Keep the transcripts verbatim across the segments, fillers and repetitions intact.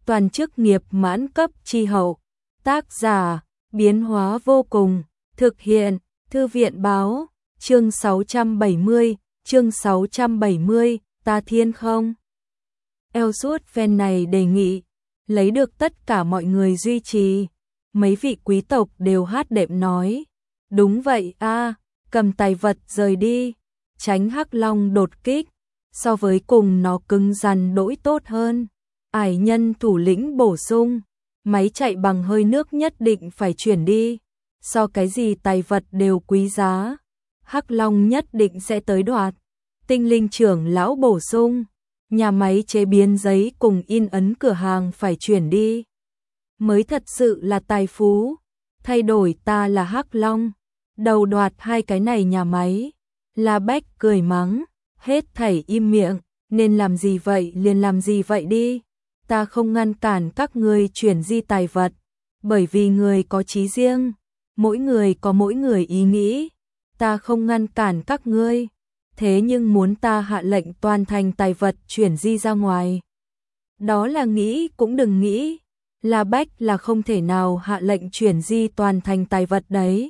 toàn chức nghiệp mãn cấp chi hậu. Tác giả, biến hóa vô cùng, thực hiện, Thư viện báo, chương sáu trăm bảy mươi, chương sáu trăm bảy mươi, ta thiên không. Elsuốt fan này đề nghị, lấy được tất cả mọi người duy trì. Mấy vị quý tộc đều hát đệm nói, đúng vậy a, cầm tài vật rời đi, tránh Hắc Long đột kích, so với cùng nó cứng rắn đỗi tốt hơn. Ải nhân thủ lĩnh bổ sung, máy chạy bằng hơi nước nhất định phải chuyển đi, so cái gì tài vật đều quý giá, Hắc Long nhất định sẽ tới đoạt. Tinh linh trưởng lão bổ sung, nhà máy chế biến giấy cùng in ấn cửa hàng phải chuyển đi, mới thật sự là tài phú, thay đổi ta là Hắc Long, đầu đoạt hai cái này nhà máy. La Bách cười mắng, hết thảy im miệng, nên làm gì vậy liền làm gì vậy đi, ta không ngăn cản các ngươi chuyển di tài vật, bởi vì người có chí riêng, mỗi người có mỗi người ý nghĩ, ta không ngăn cản các ngươi, thế nhưng muốn ta hạ lệnh toàn thành tài vật chuyển di ra ngoài. Đó là nghĩ cũng đừng nghĩ, La Bách là không thể nào hạ lệnh chuyển di toàn thành tài vật đấy.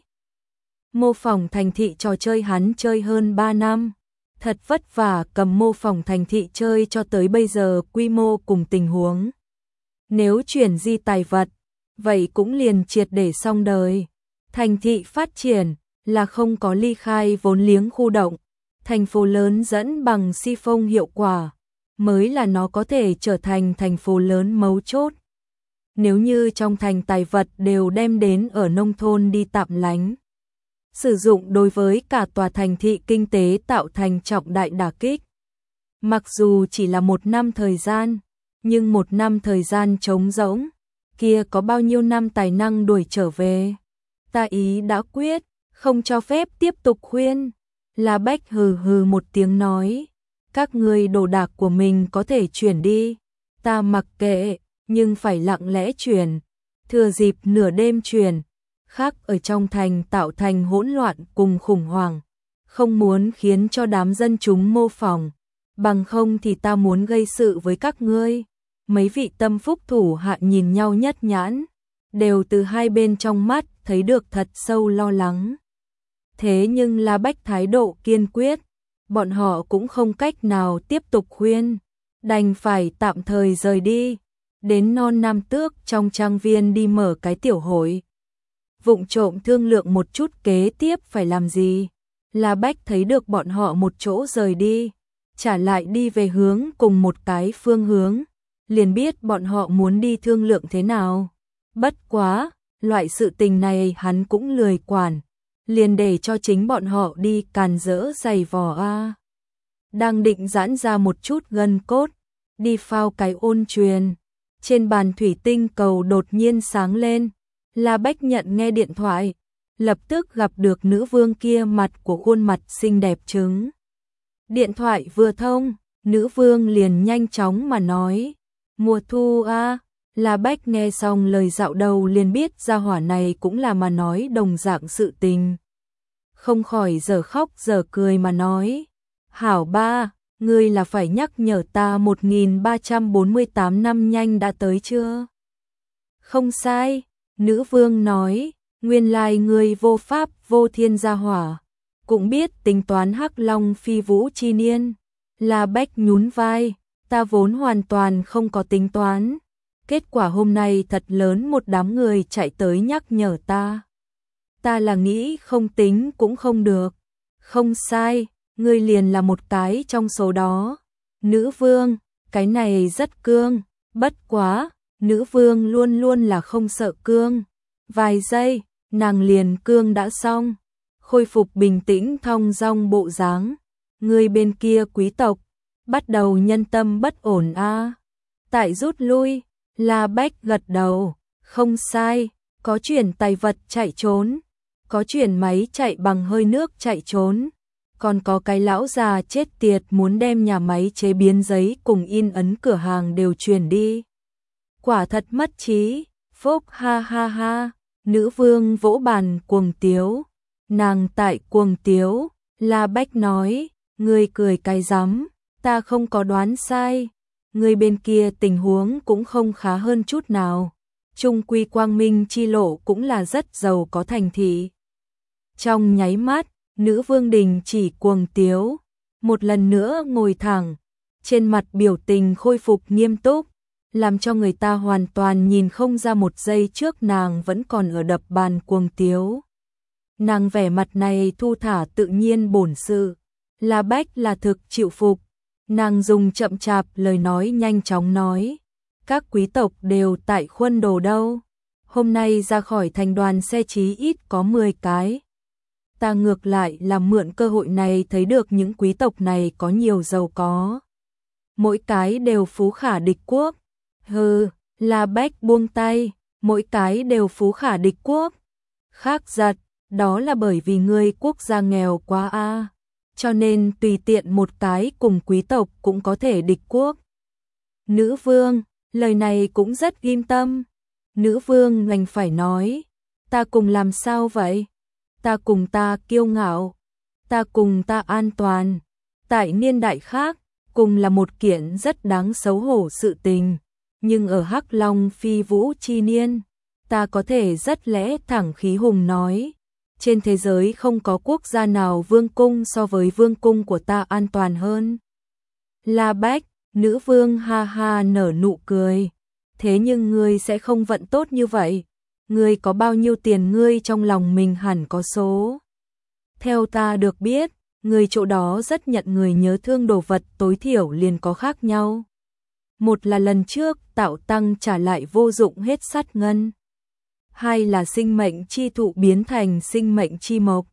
Mô phỏng thành thị trò chơi hắn chơi hơn ba năm, thật vất vả cầm mô phỏng thành thị chơi cho tới bây giờ quy mô cùng tình huống. Nếu chuyển di tài vật, vậy cũng liền triệt để xong đời. Thành thị phát triển là không có ly khai vốn liếng khu động, thành phố lớn dẫn bằng si phong hiệu quả, mới là nó có thể trở thành thành phố lớn mấu chốt. Nếu như trong thành tài vật đều đem đến ở nông thôn đi tạm lánh, sử dụng đối với cả tòa thành thị kinh tế tạo thành trọng đại đả kích. Mặc dù chỉ là một năm thời gian, nhưng một năm thời gian trống rỗng, kia có bao nhiêu năm tài năng đuổi trở về. Ta ý đã quyết, không cho phép tiếp tục khuyên. La Bách hừ hừ một tiếng nói, các ngươi đồ đạc của mình có thể chuyển đi, ta mặc kệ, nhưng phải lặng lẽ chuyển, thừa dịp nửa đêm chuyển, khác ở trong thành tạo thành hỗn loạn cùng khủng hoảng, không muốn khiến cho đám dân chúng mô phỏng, bằng không thì ta muốn gây sự với các ngươi. Mấy vị tâm phúc thủ hạ nhìn nhau nhất nhãn, đều từ hai bên trong mắt thấy được thật sâu lo lắng. Thế nhưng La Bách thái độ kiên quyết, bọn họ cũng không cách nào tiếp tục khuyên, đành phải tạm thời rời đi, đến non Nam Tước trong trang viên đi mở cái tiểu hội. Vụng trộm thương lượng một chút kế tiếp phải làm gì. La Bách thấy được bọn họ một chỗ rời đi, trả lại đi về hướng cùng một cái phương hướng, liền biết bọn họ muốn đi thương lượng thế nào. Bất quá, loại sự tình này hắn cũng lười quản, liền để cho chính bọn họ đi càn rỡ giày vò a. Đang định giãn ra một chút gân cốt, đi phao cái ôn truyền, trên bàn thủy tinh cầu đột nhiên sáng lên. La Bách nhận nghe điện thoại, lập tức gặp được nữ vương kia mặt của khuôn mặt xinh đẹp trứng. Điện thoại vừa thông, nữ vương liền nhanh chóng mà nói, mùa thu a. La Bách nghe xong lời dạo đầu liền biết gia hỏa này cũng là mà nói đồng dạng sự tình. Không khỏi giờ khóc giờ cười mà nói, hảo ba, ngươi là phải nhắc nhở ta một nghìn ba trăm bốn mươi tám năm nhanh đã tới chưa? Không sai. Nữ vương nói, nguyên lai ngươi vô pháp vô thiên gia hỏa, cũng biết tính toán Hắc Long phi vũ chi niên. La Bách nhún vai, ta vốn hoàn toàn không có tính toán, kết quả hôm nay thật lớn một đám người chạy tới nhắc nhở ta. Ta là nghĩ không tính cũng không được. Không sai, ngươi liền là một cái trong số đó. Nữ vương, cái này rất cương, bất quá. Nữ vương luôn luôn là không sợ cương. Vài giây, nàng liền cương đã xong, khôi phục bình tĩnh thong dong bộ dáng. Người bên kia quý tộc, bắt đầu nhân tâm bất ổn a. À. Tại rút lui, La Bách gật đầu, không sai, có chuyển tài vật chạy trốn, có chuyển máy chạy bằng hơi nước chạy trốn, còn có cái lão già chết tiệt muốn đem nhà máy chế biến giấy cùng in ấn cửa hàng đều chuyển đi. Quả thật mất trí, phúc ha ha ha, nữ vương vỗ bàn cuồng tiếu, nàng tại cuồng tiếu, La Bách nói, ngươi cười cái rắm, ta không có đoán sai, người bên kia tình huống cũng không khá hơn chút nào. Trung quy Quang Minh chi lộ cũng là rất giàu có thành thị. Trong nháy mắt, nữ vương đình chỉ cuồng tiếu, một lần nữa ngồi thẳng, trên mặt biểu tình khôi phục nghiêm túc, làm cho người ta hoàn toàn nhìn không ra một giây trước nàng vẫn còn ở đập bàn cuồng tiếu. Nàng vẻ mặt này thu thả tự nhiên bổn sự, La Bách là thực chịu phục. Nàng dùng chậm chạp lời nói nhanh chóng nói, các quý tộc đều tại khuôn đồ đâu, hôm nay ra khỏi thành đoàn xe chí ít có mười cái. Ta ngược lại là mượn cơ hội này thấy được những quý tộc này có nhiều giàu có. Mỗi cái đều phú khả địch quốc. Hừ, La Bách buông tay, mỗi cái đều phú khả địch quốc. Khác giật, đó là bởi vì ngươi quốc gia nghèo quá a, cho nên tùy tiện một cái cùng quý tộc cũng có thể địch quốc. Nữ vương, lời này cũng rất ghim tâm. Nữ vương đành phải nói, ta cùng làm sao vậy? Ta cùng ta kiêu ngạo, ta cùng ta an toàn. Tại niên đại khác, cùng là một kiện rất đáng xấu hổ sự tình, nhưng ở Hắc Long Phi Vũ chi niên, ta có thể rất lẽ thẳng khí hùng nói, trên thế giới không có quốc gia nào vương cung so với vương cung của ta an toàn hơn. La Bách, nữ vương ha ha nở nụ cười, thế nhưng ngươi sẽ không vận tốt như vậy, ngươi có bao nhiêu tiền ngươi trong lòng mình hẳn có số. Theo ta được biết, người chỗ đó rất nhận người nhớ thương đồ vật tối thiểu liền có khác nhau. Một là lần trước tạo tăng trả lại vô dụng hết sát ngân. Hai là sinh mệnh chi thụ biến thành sinh mệnh chi mộc.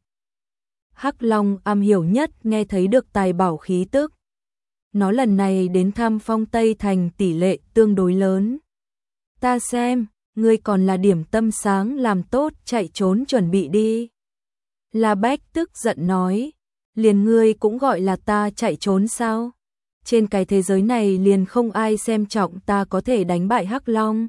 Hắc Long am hiểu nhất nghe thấy được tài bảo khí tức. Nó lần này đến thăm Phong Tây Thành tỷ lệ tương đối lớn. Ta xem, ngươi còn là điểm tâm sáng làm tốt chạy trốn chuẩn bị đi. La Bách tức giận nói, liền ngươi cũng gọi là ta chạy trốn sao? Trên cái thế giới này liền không ai xem trọng ta có thể đánh bại Hắc Long.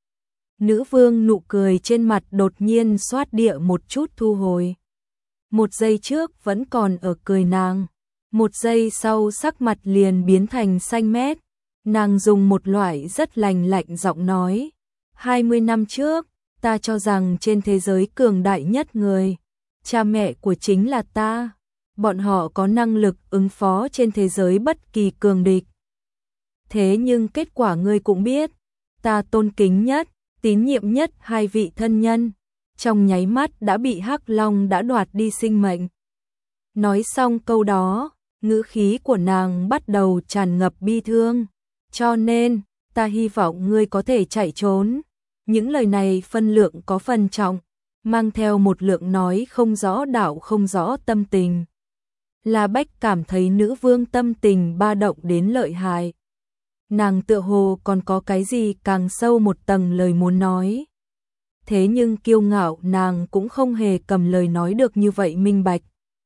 Nữ vương nụ cười trên mặt đột nhiên xoát địa một chút thu hồi. Một giây trước vẫn còn ở cười nàng, một giây sau sắc mặt liền biến thành xanh mét. Nàng dùng một loại rất lành lạnh giọng nói, hai mươi năm trước, ta cho rằng trên thế giới cường đại nhất người, cha mẹ của chính là ta. Bọn họ có năng lực ứng phó trên thế giới bất kỳ cường địch. Thế nhưng kết quả ngươi cũng biết, ta tôn kính nhất, tín nhiệm nhất hai vị thân nhân, trong nháy mắt đã bị Hắc Long đã đoạt đi sinh mệnh. Nói xong câu đó, ngữ khí của nàng bắt đầu tràn ngập bi thương. Cho nên, ta hy vọng ngươi có thể chạy trốn. Những lời này phân lượng có phần trọng, mang theo một lượng nói không rõ đạo không rõ tâm tình. La Bách cảm thấy nữ vương tâm tình ba động đến lợi hại. Nàng tựa hồ còn có cái gì càng sâu một tầng lời muốn nói. Thế nhưng kiêu ngạo nàng cũng không hề cầm lời nói được như vậy minh bạch.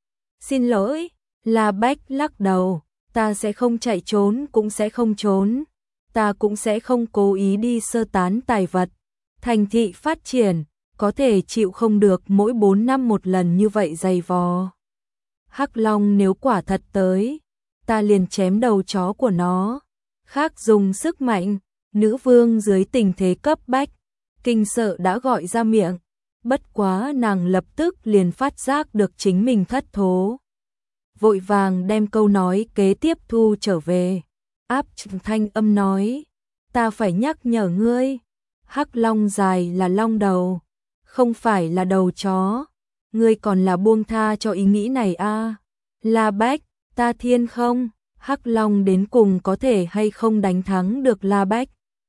Xin lỗi, La Bách lắc đầu, ta sẽ không chạy trốn cũng sẽ không trốn. Ta cũng sẽ không cố ý đi sơ tán tài vật. Thành thị phát triển, có thể chịu không được mỗi bốn năm một lần như vậy dày vò. Hắc Long nếu quả thật tới, ta liền chém đầu chó của nó. Khác dùng sức mạnh, nữ vương dưới tình thế cấp bách, kinh sợ đã gọi ra miệng. Bất quá nàng lập tức liền phát giác được chính mình thất thố. Vội vàng đem câu nói kế tiếp thu trở về. Áp thanh âm nói, ta phải nhắc nhở ngươi, Hắc Long dài là long đầu, không phải là đầu chó. Ngươi còn là buông tha cho ý nghĩ này a? À? La Bách, ta thiên không, Hắc Long đến cùng có thể hay không đánh thắng được La Bách?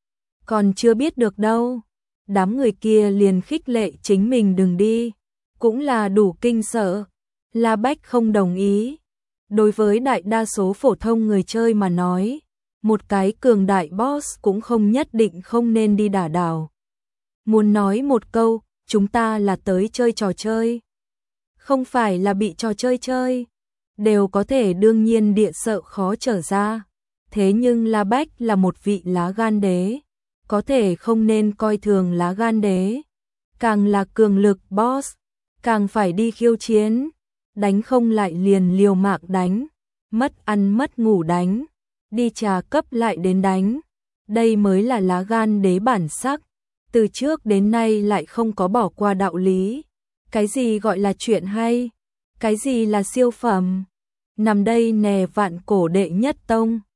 Còn chưa biết được đâu. Đám người kia liền khích lệ chính mình đừng đi, cũng là đủ kinh sợ. La Bách không đồng ý. Đối với đại đa số phổ thông người chơi mà nói, một cái cường đại boss cũng không nhất định không nên đi đả đảo. Muốn nói một câu, chúng ta là tới chơi trò chơi, không phải là bị trò chơi chơi, đều có thể đương nhiên địa sợ khó trở ra. Thế nhưng La Bách là một vị lá gan đế, có thể không nên coi thường lá gan đế. Càng là cường lực boss, càng phải đi khiêu chiến, đánh không lại liền liều mạng đánh, mất ăn mất ngủ đánh. đi trà cấp lại đến đánh. Đây mới là lá gan đế bản sắc, từ trước đến nay lại không có bỏ qua đạo lý. Cái gì gọi là chuyện hay? Cái gì là siêu phẩm? Nằm đây nè vạn cổ đệ nhất tông.